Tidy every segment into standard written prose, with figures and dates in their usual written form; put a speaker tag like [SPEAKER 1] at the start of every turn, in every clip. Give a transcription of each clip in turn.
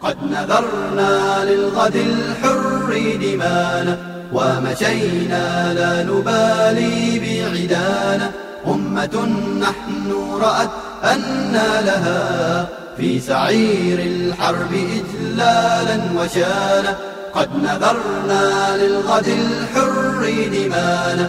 [SPEAKER 1] قد نذرنا للغد الحر دمانا ومشينا لا نبالي بعدانا. أمة نحن رأت أن لها في سعير الحرب إجلالا وشانا. قد نذرنا للغد الحر دمانا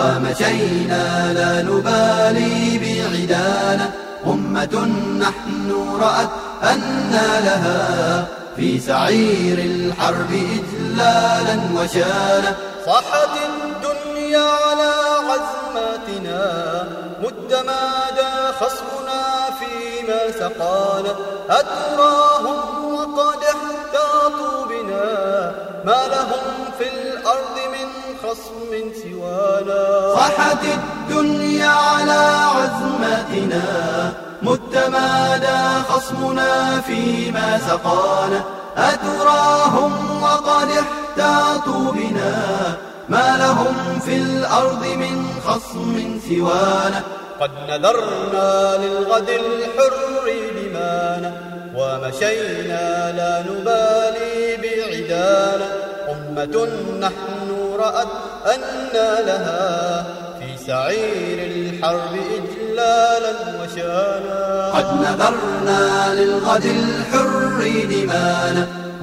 [SPEAKER 1] ومشينا لا نبالي بعدانا. أمة نحن رأت أن لها في سعير الحرب إجلالا وشانا.
[SPEAKER 2] صاحت الدنيا على عزماتنا مدمادا خصمنا فيما سقانا. أتراهم وقد احتاطوا بنا ما لهم في الأرض من خصم سوانا.
[SPEAKER 1] صاحت الدنيا على عزماتنا مدمادا خصمنا فيما سقانا. أتراهم وقد احتاطوا بنا ما لهم في الأرض من خصم سوانا.
[SPEAKER 2] قد نذرنا للغد الحر دمانا ومشينا لا نبالي بعدانا. أمة نحن رأت أن لها في سعير الحرب إجلالا وشانا.
[SPEAKER 1] قد نذرنا للغد الحر دمانا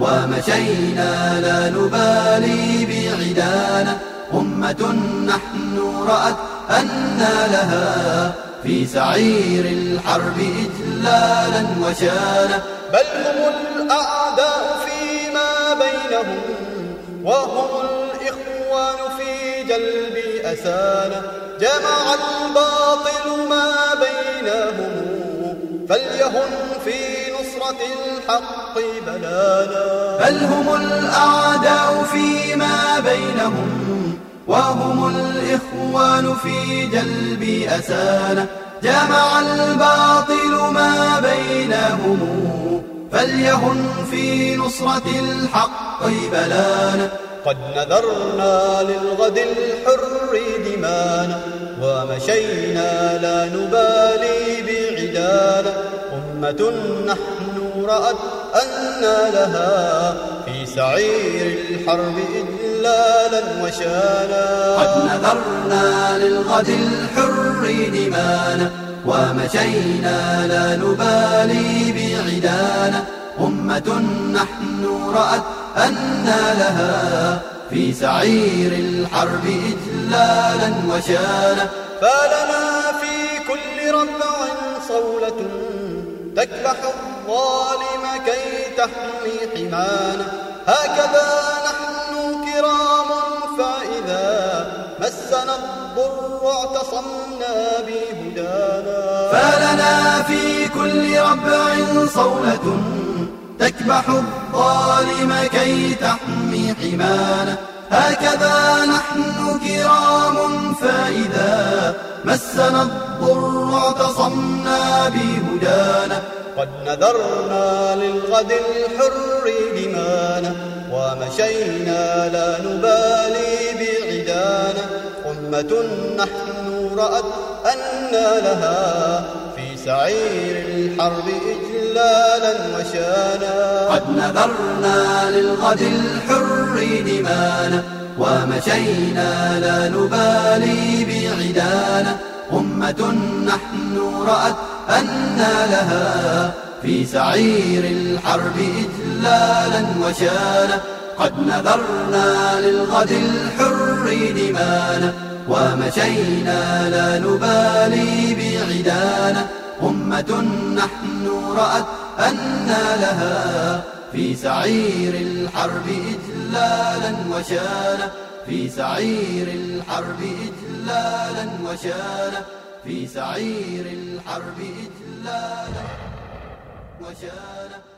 [SPEAKER 1] ومشينا لا نبالي بعدانا. أمة نحن رأت أن لها في سعير الحرب إجلالا وشانا.
[SPEAKER 2] بل هم الأعداء فيما بينهم وهم الإخوان في جلب أسانا. جمع الباطل ما بينهم فليهن في نصرة الحق بلانا.
[SPEAKER 1] بل هم الأعداء فيما بينهم وهم الإخوان في جلب أسانا. جمع الباطل ما بينهم فليهن في نصرة الحق بلانا.
[SPEAKER 2] قد نذرنا للغد الحر دمانا ومشينا لا نبالي بعدانا. أمة نحن رأت أن لها في سعير الحرب إجلالا وشانا.
[SPEAKER 1] قد نذرنا للغد الحر دمانا ومشينا لا نبالي بعدانا. أمة نحن رأت أن لها في سعير الحرب إجلالا وشانا.
[SPEAKER 2] فلنا في كل ربع صولة تكبح الظالم كي تحمي حمانا. هكذا نحن كرام فإذا مسنا الضر اعتصمنا بهدانا.
[SPEAKER 1] فلنا في كل ربع صولة تكبح الظالم كي تحمي حمانا. هكذا نحن كرام فإذا مسنا الضر اعتصمنا بهدانا.
[SPEAKER 2] قد نذرنا للغد الحر دمانا ومشينا لا نبالي بعدانا. أمة نحن رأت أن لها في سعير الحرب إجلالا وشانا.
[SPEAKER 1] قد نذرنا للغد الحر دمانا ومشينا لا نبالي بعدانا. أمة نحن رأت أن لها في سعير الحرب إجلالا وشانا. قد نذرنا للغد الحر دمانا ومشينا لا نبالي بعدانا. أمة نحن رأت أن لها في سعير الحرب إجلالا وشانا. في سعير الحرب إجلالا وشانا. في سعير الحرب إجلالا وشانا.